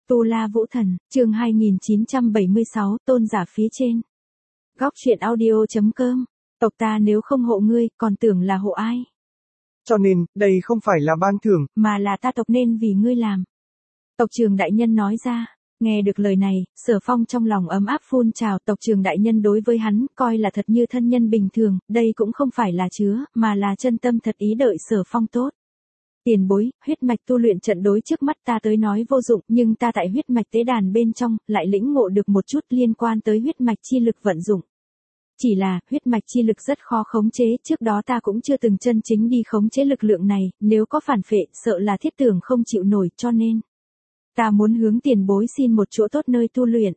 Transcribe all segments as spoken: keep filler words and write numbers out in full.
Tu La Vũ Thần, chương hai nghìn chín trăm bảy mươi sáu, tôn giả phía trên. Góc truyện audio.com, tộc ta nếu không hộ ngươi, còn tưởng là hộ ai. Cho nên, đây không phải là ban thưởng, mà là ta tộc nên vì ngươi làm. Tộc trưởng đại nhân nói ra. Nghe được lời này, Sở Phong trong lòng ấm áp phun trào. Tộc trưởng đại nhân đối với hắn, coi là thật như thân nhân bình thường, đây cũng không phải là chứa, mà là chân tâm thật ý đợi Sở Phong tốt. Tiền bối, huyết mạch tu luyện trận đối trước mắt ta tới nói vô dụng, nhưng ta tại huyết mạch tế đàn bên trong, lại lĩnh ngộ được một chút liên quan tới huyết mạch chi lực vận dụng. Chỉ là, huyết mạch chi lực rất khó khống chế, trước đó ta cũng chưa từng chân chính đi khống chế lực lượng này, nếu có phản phệ, sợ là thiết tưởng không chịu nổi, cho nên ta muốn hướng tiền bối xin một chỗ tốt nơi tu luyện.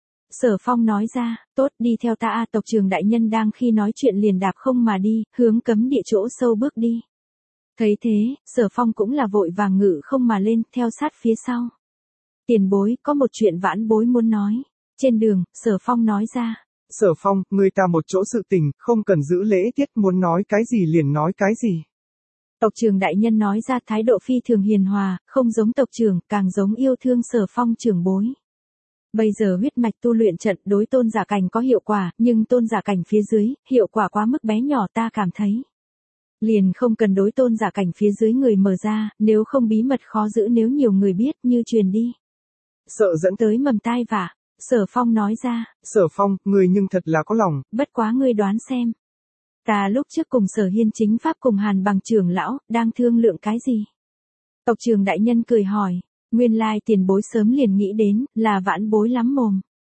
Sở Phong nói ra, tốt, đi theo ta a. Tộc trưởng đại nhân đang khi nói chuyện liền đạp không mà đi, hướng cấm địa chỗ sâu bước đi. Thấy thế, Sở Phong cũng là vội vàng ngự không mà lên, theo sát phía sau. Tiền bối, có một chuyện vãn bối muốn nói. Trên đường, Sở Phong nói ra. Sở Phong, người ta một chỗ sự tình, không cần giữ lễ tiết, muốn nói cái gì liền nói cái gì. Tộc trưởng đại nhân nói ra thái độ phi thường hiền hòa, không giống tộc trưởng, càng giống yêu thương Sở Phong trưởng bối. Bây giờ huyết mạch tu luyện trận đối tôn giả cảnh có hiệu quả, nhưng tôn giả cảnh phía dưới, hiệu quả quá mức bé nhỏ ta cảm thấy. Liền không cần đối tôn giả cảnh phía dưới người mở ra, nếu không bí mật khó giữ nếu nhiều người biết như truyền đi. Sợ dẫn tới mầm tai vạ, Sở Phong nói ra. Sở Phong, người nhưng thật là có lòng. Bất quá ngươi đoán xem. Ta lúc trước cùng Sở Hiên chính pháp cùng Hàn Bằng trưởng lão, đang thương lượng cái gì? Tộc trưởng đại nhân cười hỏi, nguyên lai tiền bối sớm liền nghĩ đến, là vãn bối lắm mồm.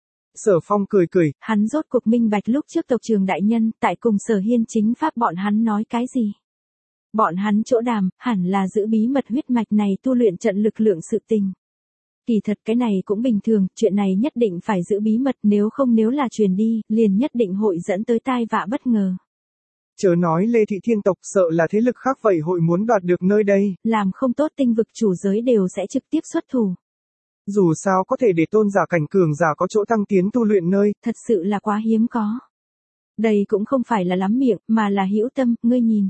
Sở Phong cười cười, hắn rốt cuộc minh bạch lúc trước tộc trưởng đại nhân, tại cùng Sở Hiên chính pháp bọn hắn nói cái gì? Bọn hắn chỗ đàm, hẳn là giữ bí mật huyết mạch này tu luyện trận lực lượng sự tình. Kỳ thật cái này cũng bình thường, chuyện này nhất định phải giữ bí mật, nếu không nếu là truyền đi, liền nhất định hội dẫn tới tai vạ bất ngờ. Chớ nói Lê Thị Thiên tộc, sợ là thế lực khác vậy hội muốn đoạt được nơi đây. Làm không tốt tinh vực chủ giới đều sẽ trực tiếp xuất thủ. Dù sao có thể để tôn giả cảnh cường giả có chỗ tăng tiến tu luyện nơi. Thật sự là quá hiếm có. Đây cũng không phải là lắm miệng, mà là hữu tâm, ngươi nhìn.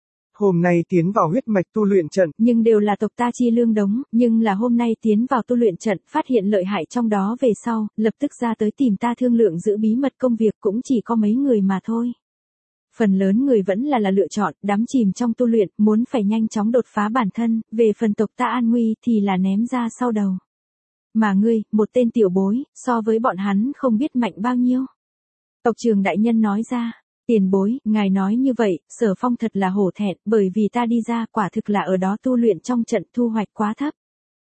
Hôm nay tiến vào huyết mạch tu luyện trận. Nhưng đều là tộc ta chi lương đống, nhưng là hôm nay tiến vào tu luyện trận, phát hiện lợi hại trong đó về sau, lập tức ra tới tìm ta thương lượng giữ bí mật công việc cũng chỉ có mấy người mà thôi. Phần lớn người vẫn là là lựa chọn, đắm chìm trong tu luyện, muốn phải nhanh chóng đột phá bản thân, về phần tộc ta an nguy thì là ném ra sau đầu. Mà ngươi, một tên tiểu bối, so với bọn hắn không biết mạnh bao nhiêu. Tộc trưởng đại nhân nói ra, tiền bối, ngài nói như vậy, Sở Phong thật là hổ thẹn, bởi vì ta đi ra quả thực là ở đó tu luyện trong trận thu hoạch quá thấp.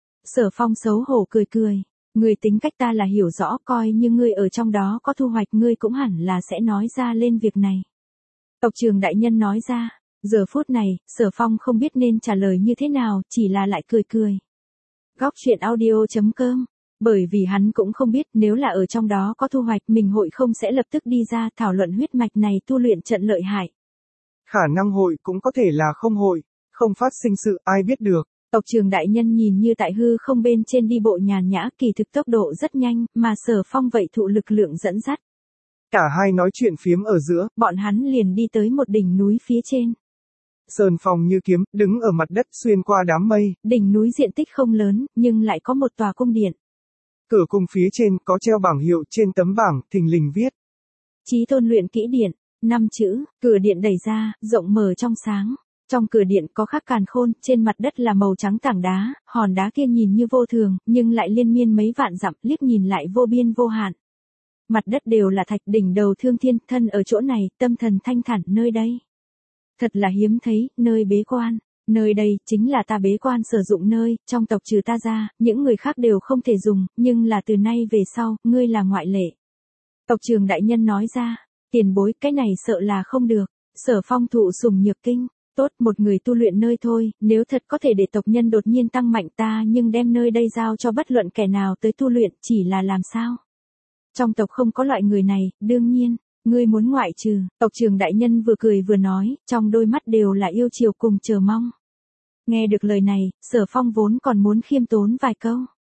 Sở Phong xấu hổ cười cười, ngươi tính cách ta là hiểu rõ, coi như ngươi ở trong đó có thu hoạch ngươi cũng hẳn là sẽ nói ra lên việc này. Tộc trưởng đại nhân nói ra, giờ phút này, Sở Phong không biết nên trả lời như thế nào, chỉ là lại cười cười. Góc truyện audio.com, bởi vì hắn cũng không biết nếu là ở trong đó có thu hoạch mình hội không sẽ lập tức đi ra thảo luận huyết mạch này tu luyện trận lợi hại. Khả năng hội cũng có thể là không hội, không phát sinh sự ai biết được. Tộc trưởng đại nhân nhìn như tại hư không bên trên đi bộ nhàn nhã, kỳ thực tốc độ rất nhanh, mà Sở Phong vậy thụ lực lượng dẫn dắt. Cả hai nói chuyện phiếm ở giữa, bọn hắn liền đi tới một đỉnh núi phía trên. Sơn phong như kiếm, đứng ở mặt đất xuyên qua đám mây. Đỉnh núi diện tích không lớn, nhưng lại có một tòa cung điện. Cửa cung phía trên có treo bảng hiệu, trên tấm bảng, thình lình viết. Chí Tôn luyện kỹ điện, năm chữ, cửa điện đẩy ra, rộng mở trong sáng. Trong cửa điện có khắc càn khôn, trên mặt đất là màu trắng tảng đá, hòn đá kia nhìn như vô thường, nhưng lại liên miên mấy vạn dặm, liếc nhìn lại vô biên vô hạn. Mặt đất đều là thạch, đỉnh đầu thương thiên, thân ở chỗ này, tâm thần thanh thản, nơi đây. Thật là hiếm thấy, nơi bế quan. Nơi đây, chính là ta bế quan sử dụng nơi, trong tộc trừ ta ra, những người khác đều không thể dùng, nhưng là từ nay về sau, ngươi là ngoại lệ. Tộc trưởng đại nhân nói ra, tiền bối, cái này sợ là không được. Sở Phong thụ sùng nhược kinh, tốt, một người tu luyện nơi thôi, nếu thật có thể để tộc nhân đột nhiên tăng mạnh ta nhưng đem nơi đây giao cho bất luận kẻ nào tới tu luyện, chỉ là làm sao? Trong tộc không có loại người này, đương nhiên, ngươi muốn ngoại trừ, tộc trưởng đại nhân vừa cười vừa nói, trong đôi mắt đều là yêu chiều cùng chờ mong. Nghe được lời này, Sở Phong vốn còn muốn khiêm tốn vài câu.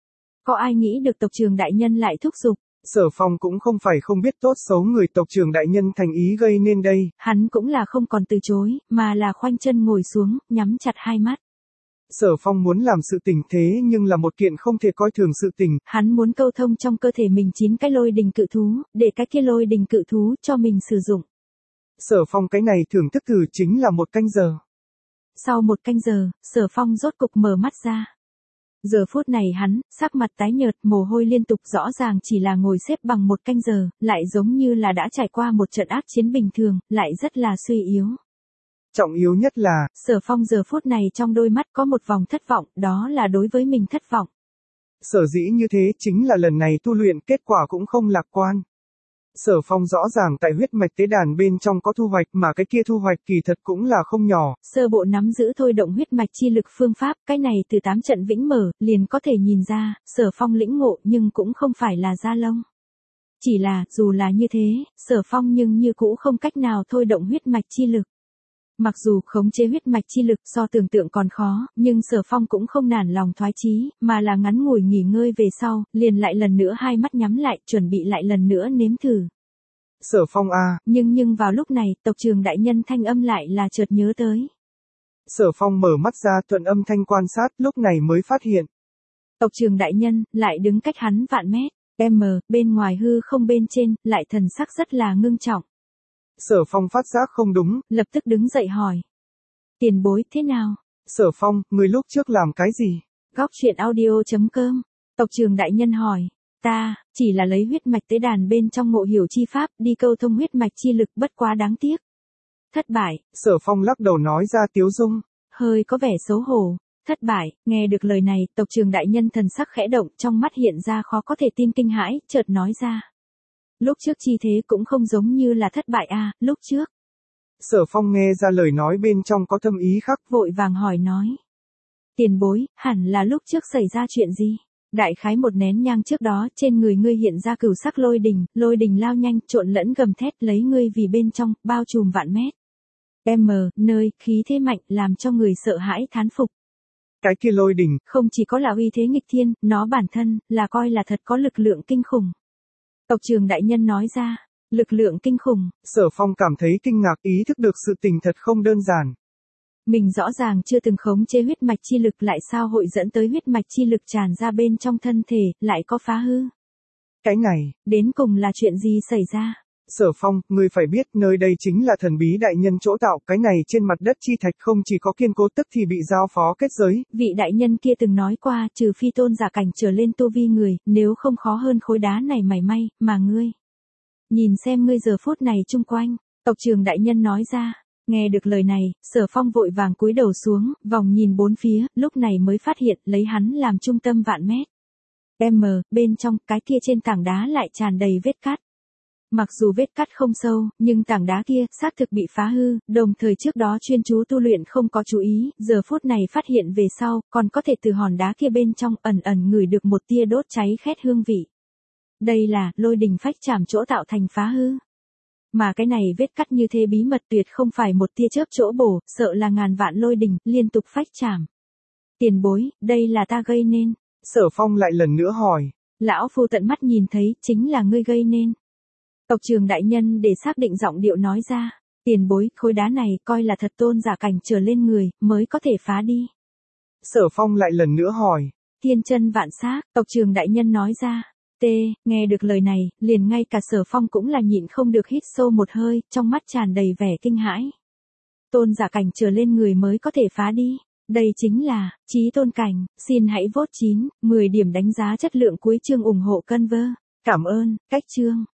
Có ai nghĩ được tộc trưởng đại nhân lại thúc giục. Sở Phong cũng không phải không biết tốt xấu người tộc trưởng đại nhân thành ý gây nên đây. Hắn cũng là không còn từ chối, mà là khoanh chân ngồi xuống, nhắm chặt hai mắt. Sở Phong muốn làm sự tình thế nhưng là một kiện không thể coi thường sự tình. Hắn muốn câu thông trong cơ thể mình chín cái lôi đình cự thú, để cái kia lôi đình cự thú cho mình sử dụng. Sở Phong cái này thưởng thức thử chính là một canh giờ. Sau một canh giờ, Sở Phong rốt cục mở mắt ra. Giờ phút này hắn, sắc mặt tái nhợt, mồ hôi liên tục, rõ ràng chỉ là ngồi xếp bằng một canh giờ, lại giống như là đã trải qua một trận ác chiến bình thường, lại rất là suy yếu. Trọng yếu nhất là, Sở Phong giờ phút này trong đôi mắt có một vòng thất vọng, đó là đối với mình thất vọng. Sở dĩ như thế chính là lần này tu luyện kết quả cũng không lạc quan. Sở Phong rõ ràng tại huyết mạch tế đàn bên trong có thu hoạch mà cái kia thu hoạch kỳ thật cũng là không nhỏ. Sơ bộ nắm giữ thôi động huyết mạch chi lực phương pháp, cái này từ tám trận vĩnh mở, liền có thể nhìn ra, Sở Phong lĩnh ngộ nhưng cũng không phải là da lông. Chỉ là, dù là như thế, Sở Phong nhưng như cũ không cách nào thôi động huyết mạch chi lực. Mặc dù khống chế huyết mạch chi lực so tưởng tượng còn khó, nhưng Sở Phong cũng không nản lòng thoái chí, mà là ngắn ngủi nghỉ ngơi về sau, liền lại lần nữa hai mắt nhắm lại, chuẩn bị lại lần nữa nếm thử. Sở Phong a, Nhưng nhưng vào lúc này, tộc trưởng đại nhân thanh âm lại là chợt nhớ tới. Sở Phong mở mắt ra, thuận âm thanh quan sát, lúc này mới phát hiện. Tộc trưởng đại nhân lại đứng cách hắn vạn mét, m, bên ngoài hư không bên trên, lại thần sắc rất là ngưng trọng. Sở Phong phát giác không đúng, lập tức đứng dậy hỏi. Tiền bối thế nào? Sở Phong, người lúc trước làm cái gì? Góc truyện audio chấm com. Tộc trưởng đại nhân hỏi. Ta, chỉ là lấy huyết mạch tế đàn bên trong ngộ hiểu chi pháp, đi câu thông huyết mạch chi lực, bất quá đáng tiếc. Thất bại. Sở Phong lắc đầu nói ra tiếu dung. Hơi có vẻ xấu hổ. Thất bại, nghe được lời này, tộc trưởng đại nhân thần sắc khẽ động, trong mắt hiện ra khó có thể tin kinh hãi, chợt nói ra. Lúc trước chi thế cũng không giống như là thất bại à, lúc trước. Sở Phong nghe ra lời nói bên trong có thâm ý khác, vội vàng hỏi nói. Tiền bối, hẳn là lúc trước xảy ra chuyện gì? Đại khái một nén nhang trước đó, trên người ngươi hiện ra cửu sắc lôi đình, lôi đình lao nhanh, trộn lẫn gầm thét lấy ngươi vì bên trong, bao trùm vạn mét. M, nơi, khí thế mạnh, làm cho người sợ hãi thán phục. Cái kia lôi đình, không chỉ có là uy thế nghịch thiên, nó bản thân, là coi là thật có lực lượng kinh khủng. Tộc trưởng đại nhân nói ra, lực lượng kinh khủng. Sở Phong cảm thấy kinh ngạc, ý thức được sự tình thật không đơn giản. Mình rõ ràng chưa từng khống chế huyết mạch chi lực, lại sao hội dẫn tới huyết mạch chi lực tràn ra bên trong thân thể, lại có phá hư. Cái này, đến cùng là chuyện gì xảy ra? Sở Phong, ngươi phải biết nơi đây chính là thần bí đại nhân chỗ tạo, cái này trên mặt đất chi thạch không chỉ có kiên cố tức thì bị giao phó kết giới. Vị đại nhân kia từng nói qua, trừ phi tôn giả cảnh trở lên tu vi người, nếu không khó hơn khối đá này mảy may, mà ngươi. Nhìn xem ngươi giờ phút này chung quanh, tộc trưởng đại nhân nói ra. Nghe được lời này, Sở Phong vội vàng cúi đầu xuống, vòng nhìn bốn phía, lúc này mới phát hiện lấy hắn làm trung tâm vạn mét. M, bên trong, cái kia trên tảng đá lại tràn đầy vết cắt. Mặc dù vết cắt không sâu, nhưng tảng đá kia, xác thực bị phá hư, đồng thời trước đó chuyên chú tu luyện không có chú ý, giờ phút này phát hiện về sau, còn có thể từ hòn đá kia bên trong ẩn ẩn ngửi được một tia đốt cháy khét hương vị. Đây là, lôi đình phách chạm chỗ tạo thành phá hư. Mà cái này vết cắt như thế bí mật tuyệt không phải một tia chớp chỗ bổ, sợ là ngàn vạn lôi đình, liên tục phách chạm. Tiền bối, đây là ta gây nên. Sở Phong lại lần nữa hỏi. Lão phu tận mắt nhìn thấy, chính là ngươi gây nên. Tộc trưởng đại nhân để xác định giọng điệu nói ra. Tiền bối, khối đá này coi là thật tôn giả cảnh trở lên người, mới có thể phá đi. Sở Phong lại lần nữa hỏi. Thiên chân vạn xác, tộc trưởng đại nhân nói ra. T, nghe được lời này, liền ngay cả Sở Phong cũng là nhịn không được hít sâu một hơi, trong mắt tràn đầy vẻ kinh hãi. Tôn giả cảnh trở lên người mới có thể phá đi. Đây chính là, chí tôn cảnh, xin hãy vote chín, mười điểm đánh giá chất lượng cuối chương ủng hộ Conver. Cảm ơn, cách chương.